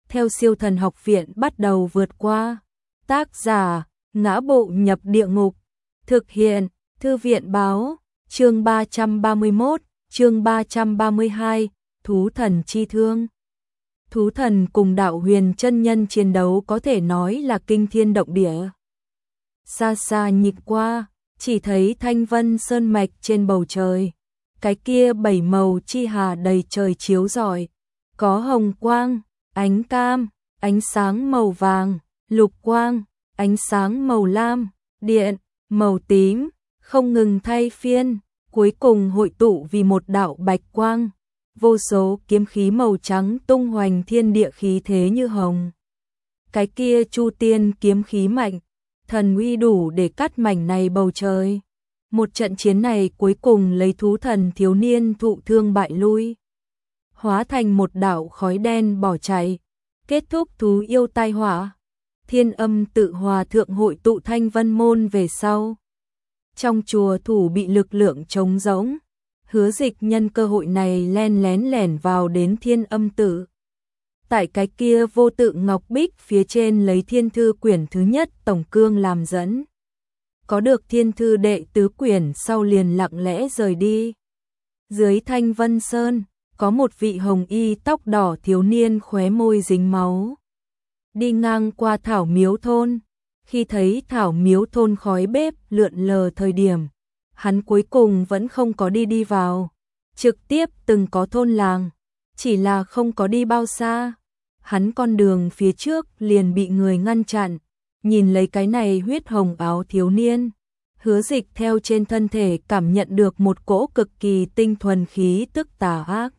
theo Siêu Thần Học Viện bắt đầu vượt qua. Tác giả: Ngã Bộ Nhập Địa Ngục. Thực hiện: Thư viện báo. Chương 331, chương 332, Thú Thần Chi Thương. Thú thần cùng Đạo Huyền chân nhân chiến đấu có thể nói là kinh thiên động địa. Xa xa nhìn qua, chỉ thấy thanh vân sơn mạch trên bầu trời. Cái kia 7 màu chi hà đầy trời chiếu rọi, có hồng quang, ánh cam, ánh sáng màu vàng, lục quang, ánh sáng màu lam, điện, màu tím, không ngừng thay phiên, cuối cùng hội tụ vì một đạo bạch quang. Vô số kiếm khí màu trắng tung hoành thiên địa, khí thế như hồng. Cái kia Chu Tiên kiếm khí mạnh, thần uy đủ để cắt mảnh này bầu trời. Một trận chiến này cuối cùng lấy thú thần thiếu niên thụ thương bại lui, hóa thành một đạo khói đen bỏ chạy, kết thúc thú yêu tai họa. Thiên Âm Tự Hòa thượng hội tụ Thanh Vân môn về sau, trong chùa thủ bị lực lượng trống rỗng. Hứa Dịch nhân cơ hội này len lén lẻn vào đến Thiên Âm Tự. Tại cái kia vô tự ngọc bích phía trên lấy Thiên Thư quyển thứ nhất tổng cương làm dẫn. Có được Thiên Thư đệ tứ quyển sau liền lặng lẽ rời đi. Dưới Thanh Vân Sơn, có một vị hồng y tóc đỏ thiếu niên khóe môi dính máu. Đi ngang qua Thảo Miếu Thôn, khi thấy Thảo Miếu Thôn khói bếp lượn lờ thời điểm, hắn cuối cùng vẫn không có đi vào, trực tiếp từng có thôn làng, chỉ là không có đi bao xa. Hắn con đường phía trước liền bị người ngăn chặn, nhìn lấy cái này huyết hồng áo thiếu niên. Hứa Dịch theo trên thân thể cảm nhận được một cỗ cực kỳ tinh thuần khí tức tà ác.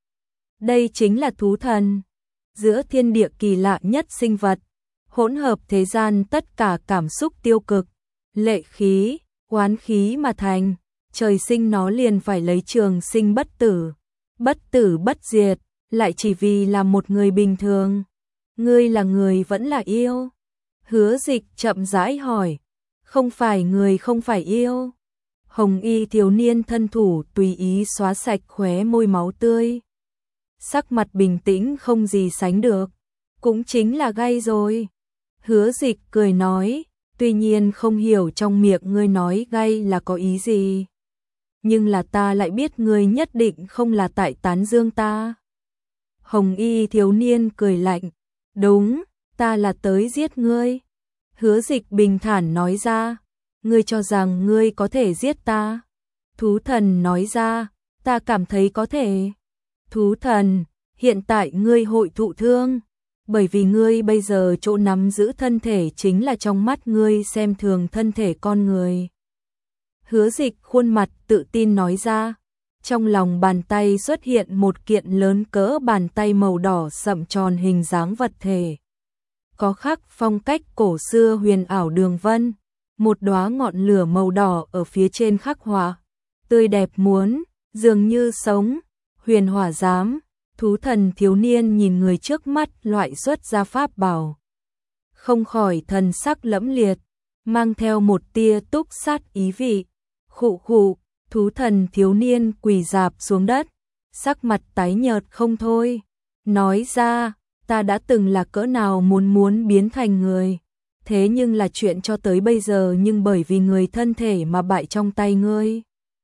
Đây chính là thú thần, giữa thiên địa kỳ lạ nhất sinh vật, hỗn hợp thế gian tất cả cảm xúc tiêu cực, lệ khí, oán khí mà thành, trời sinh nó liền phải lấy trường sinh bất tử bất diệt, lại chỉ vì là một người bình thường. Ngươi là người vẫn là yêu? Hứa Dịch chậm rãi hỏi. Không phải người không phải yêu. Hồng y thiếu niên thân thủ tùy ý xóa sạch khóe môi máu tươi, sắc mặt bình tĩnh không gì sánh được. Cũng chính là gay rồi. Hứa Dịch cười nói, tuy nhiên không hiểu trong miệng ngươi nói gay là có ý gì, nhưng là ta lại biết ngươi nhất định không là tại tán dương ta. Hồng y thiếu niên cười lạnh, đúng, ta là tới giết ngươi. Hứa Dịch bình thản nói ra, ngươi cho rằng ngươi có thể giết ta? Thú thần nói ra, ta cảm thấy có thể. Thú thần, hiện tại ngươi hội thụ thương, bởi vì ngươi bây giờ chỗ nắm giữ thân thể chính là trong mắt ngươi xem thường thân thể con người. Hứa Dịch khuôn mặt tự tin nói ra, trong lòng bàn tay xuất hiện một kiện lớn cỡ bàn tay màu đỏ sậm tròn hình dáng vật thể. Có khắc phong cách cổ xưa huyền ảo đường vân, một đóa ngọn lửa màu đỏ ở phía trên khắc họa, tươi đẹp muốn, dường như sống. Huyền Hỏa Giám. Thú thần thiếu niên nhìn người trước mắt loại xuất ra pháp bảo, không khỏi thần sắc lẫm liệt, mang theo một tia túc sát ý vị. Khụ khụ, thú thần thiếu niên quỳ rạp xuống đất, sắc mặt tái nhợt không thôi, nói ra, ta đã từng là cỡ nào muốn biến thành người, thế nhưng là chuyện cho tới bây giờ nhưng bởi vì người thân thể mà bại trong tay ngươi.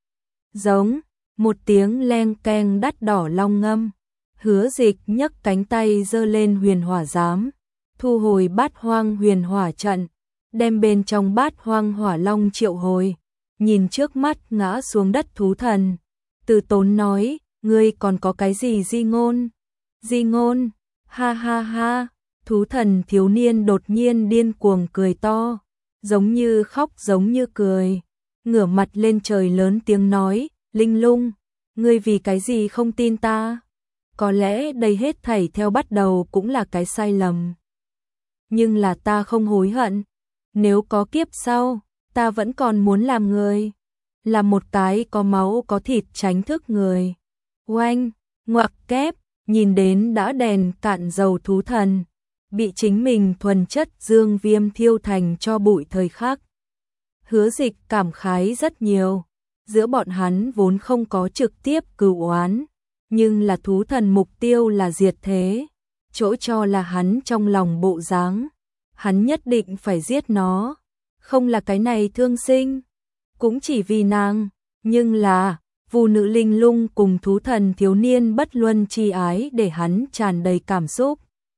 Giống, một tiếng leng keng đắt đỏ long ngâm. Hứa Dịch nhấc cánh tay giơ lên Huyền Hỏa Giám, thu hồi Bát Hoang Huyền Hỏa trận, đem bên trong Bát Hoang Hỏa Long triệu hồi, nhìn trước mắt ngã xuống đất thú thần, từ tốn nói, ngươi còn có cái gì di ngôn? Di ngôn? Ha ha ha, thú thần thiếu niên đột nhiên điên cuồng cười to, giống như khóc giống như cười, ngửa mặt lên trời lớn tiếng nói, Linh Lung, ngươi vì cái gì không tin ta? Có lẽ đây hết thảy theo bắt đầu cũng là cái sai lầm. Nhưng là ta không hối hận. Nếu có kiếp sau, ta vẫn còn muốn làm người. Là một cái có máu có thịt tránh thức người. Oanh, ngoặc kép, nhìn đến đã đèn cạn dầu thú thần, bị chính mình thuần chất dương viêm thiêu thành cho bụi thời khắc. Hứa Dịch cảm khái rất nhiều. Giữa bọn hắn vốn không có trực tiếp cừu oán, nhưng là thú thần mục tiêu là diệt thế, chỗ cho là hắn trong lòng bộ dáng. Hắn nhất định phải giết nó, không là cái này thương sinh, cũng chỉ vì nàng, nhưng là Vu Nữ Linh Lung cùng thú thần thiếu niên bất luân chi ái để hắn tràn đầy cảm xúc.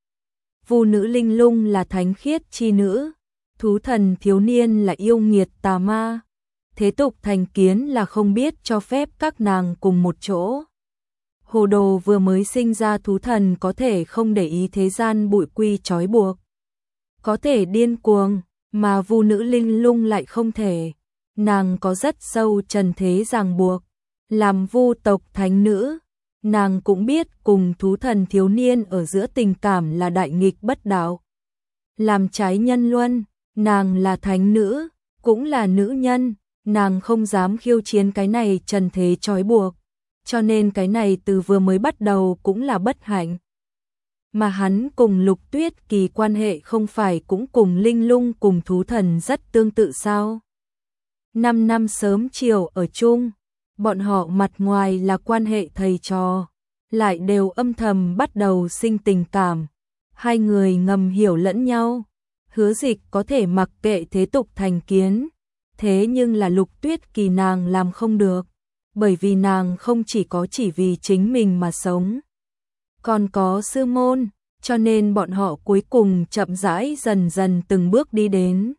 Vu Nữ Linh Lung là thánh khiết chi nữ, thú thần thiếu niên là yêu nghiệt tà ma. Thế tục thành kiến là không biết cho phép các nàng cùng một chỗ. Hồ đồ vừa mới sinh ra thú thần có thể không để ý thế gian bụi quy trói buộc, có thể điên cuồng, mà Vu Nữ Linh Lung lại không thể. Nàng có rất sâu trần thế ràng buộc, làm Vu tộc thánh nữ, nàng cũng biết cùng thú thần thiếu niên ở giữa tình cảm là đại nghịch bất đạo. Làm trái nhân luân, nàng là thánh nữ, cũng là nữ nhân, nàng không dám khiêu chiến cái này trần thế trói buộc, cho nên cái này từ vừa mới bắt đầu cũng là bất hạnh. Mà hắn cùng Lục Tuyết Kỳ quan hệ không phải cũng cùng Linh Lung cùng thú thần rất tương tự sao? 5 năm sớm chiều ở chung, bọn họ mặt ngoài là quan hệ thầy trò, lại đều âm thầm bắt đầu sinh tình cảm. Hai người ngầm hiểu lẫn nhau, Hứa Dịch có thể mặc kệ thế tục thành kiến, thế nhưng là Lục Tuyết Kỳ nàng làm không được, bởi vì nàng không chỉ vì chính mình mà sống, còn có sư môn, cho nên bọn họ cuối cùng chậm rãi dần dần từng bước đi đến.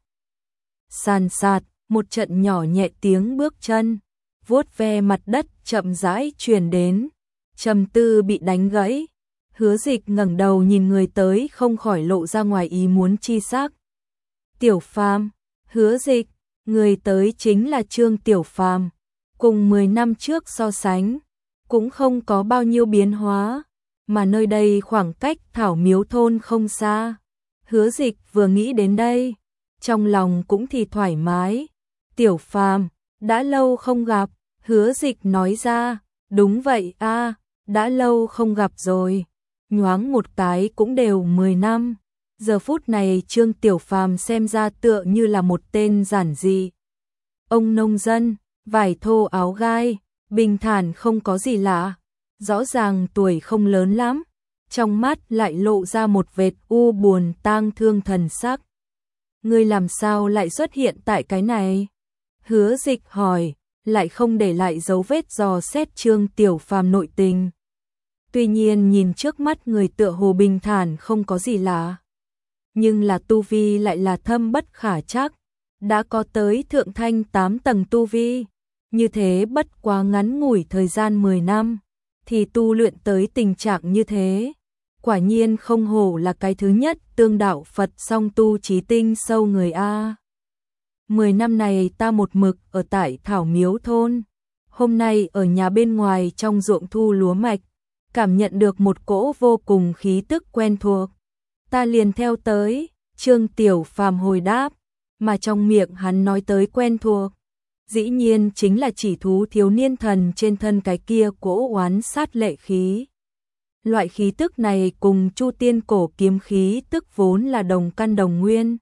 Sàn sạt, một trận nhỏ nhẹ tiếng bước chân, vuốt ve mặt đất chậm rãi truyền đến, trầm tư bị đánh gãy. Hứa Dịch ngẩng đầu nhìn người tới không khỏi lộ ra ngoài ý muốn chi sắc. Tiểu Phàm, Hứa Dịch, người tới chính là Trương Tiểu Phàm, cùng 10 năm trước so sánh, cũng không có bao nhiêu biến hóa, mà nơi đây khoảng cách Thảo Miếu thôn không xa. Hứa Dịch vừa nghĩ đến đây, trong lòng cũng thì thoải mái. Tiểu Phàm, đã lâu không gặp, Hứa Dịch nói ra, đúng vậy a, đã lâu không gặp rồi. Nhoáng một cái cũng đều 10 năm. Giờ phút này Trương Tiểu Phàm xem ra tựa như là một tên giản dị. Ông nông dân, vải thô áo gai, bình thản không có gì lạ. Rõ ràng tuổi không lớn lắm, trong mắt lại lộ ra một vệt u buồn tang thương thần sắc. Ngươi làm sao lại xuất hiện tại cái này? Hứa Dịch hỏi, lại không để lại dấu vết dò xét Trương Tiểu Phàm nội tình. Tuy nhiên nhìn trước mắt người tựa hồ bình thản không có gì lạ, nhưng là tu vi lại là thâm bất khả trắc, đã có tới thượng thanh 8 tầng tu vi, như thế bất quá ngắn ngủi thời gian 10 năm, thì tu luyện tới tình trạng như thế. Quả nhiên không hổ là cái thứ nhất tương đạo Phật song tu trí tinh sâu người a. 10 năm này ta một mực ở tại Thảo Miếu thôn, hôm nay ở nhà bên ngoài trong ruộng thu lúa mạch, cảm nhận được một cỗ vô cùng khí tức quen thuộc. Ta liền theo tới, Trương Tiểu Phàm hồi đáp, mà trong miệng hắn nói tới quen thuộc, dĩ nhiên chính là chỉ thú thiếu niên thần trên thân cái kia cỗ oán sát lệ khí. Loại khí tức này cùng Chu Tiên cổ kiếm khí tức vốn là đồng căn đồng nguyên.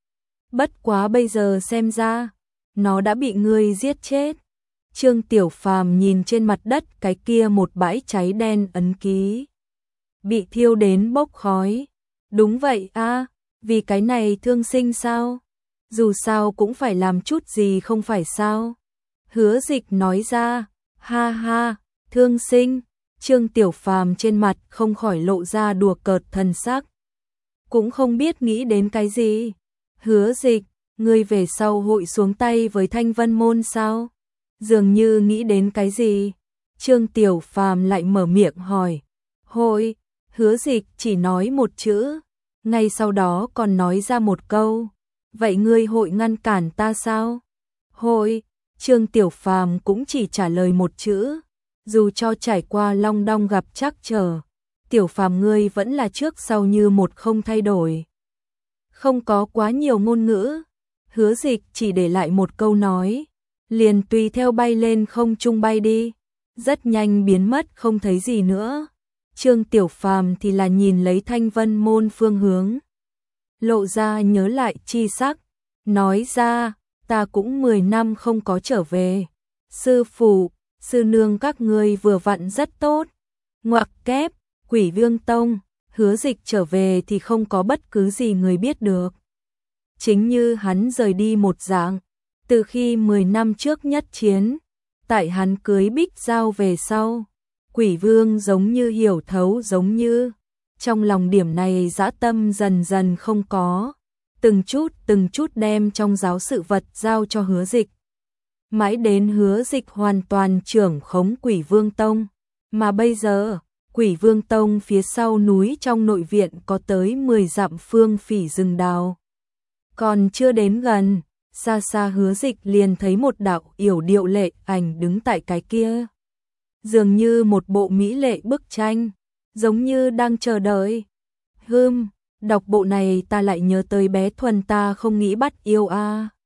Bất quá bây giờ xem ra, nó đã bị ngươi giết chết. Trương Tiểu Phàm nhìn trên mặt đất cái kia một bãi cháy đen ấn ký, bị thiêu đến bốc khói. Đúng vậy a, vì cái này thương sinh sao? Dù sao cũng phải làm chút gì không phải sao? Hứa Dịch nói ra, ha ha, thương sinh. Trương Tiểu Phàm trên mặt không khỏi lộ ra đùa cợt thần sắc, cũng không biết nghĩ đến cái gì. Hứa Dịch, ngươi về sau hội xuống tay với Thanh Vân môn sao? Dường như nghĩ đến cái gì. Trương Tiểu Phàm lại mở miệng hỏi. Hội. Hứa Dịch chỉ nói một chữ, ngay sau đó còn nói ra một câu. Vậy ngươi hội ngăn cản ta sao? Hội. Trương Tiểu Phàm cũng chỉ trả lời một chữ. Dù cho trải qua long đong gặp trắc trở, Tiểu Phàm ngươi vẫn là trước sau như một không thay đổi. Không có quá nhiều ngôn ngữ, Hứa Dịch chỉ để lại một câu nói, liền tùy theo bay lên không trung bay đi, rất nhanh biến mất không thấy gì nữa. Trương Tiểu Phàm thì là nhìn lấy Thanh Vân môn phương hướng, lộ ra nhớ lại chi sắc, nói ra, ta cũng 10 năm không có trở về. Sư phụ, sư nương các ngươi vừa vặn rất tốt. Ngoặc kép, Quỷ Vương Tông, Hứa Dịch trở về thì không có bất cứ gì người biết được. Chính như hắn rời đi một dạng, từ khi 10 năm trước nhất chiến, tại hắn cưới Bích Giao về sau, Quỷ Vương giống như hiểu thấu giống như, trong lòng điểm này dã tâm dần dần không có, từng chút đem trong giáo sự vật giao cho Hứa Dịch. Mãi đến Hứa Dịch hoàn toàn trưởng khống Quỷ Vương Tông, mà bây giờ, Quỷ Vương Tông phía sau núi trong nội viện có tới 10 dặm phương phỉ rừng đào. Còn chưa đến gần, xa xa Hứa Dịch liền thấy một đạo yểu điệu lệ ảnh đứng tại cái kia. Dường như một bộ mỹ lệ bức tranh, giống như đang chờ đợi. Đọc bộ này ta lại nhớ tới bé Thuần ta không nghĩ bắt yêu a.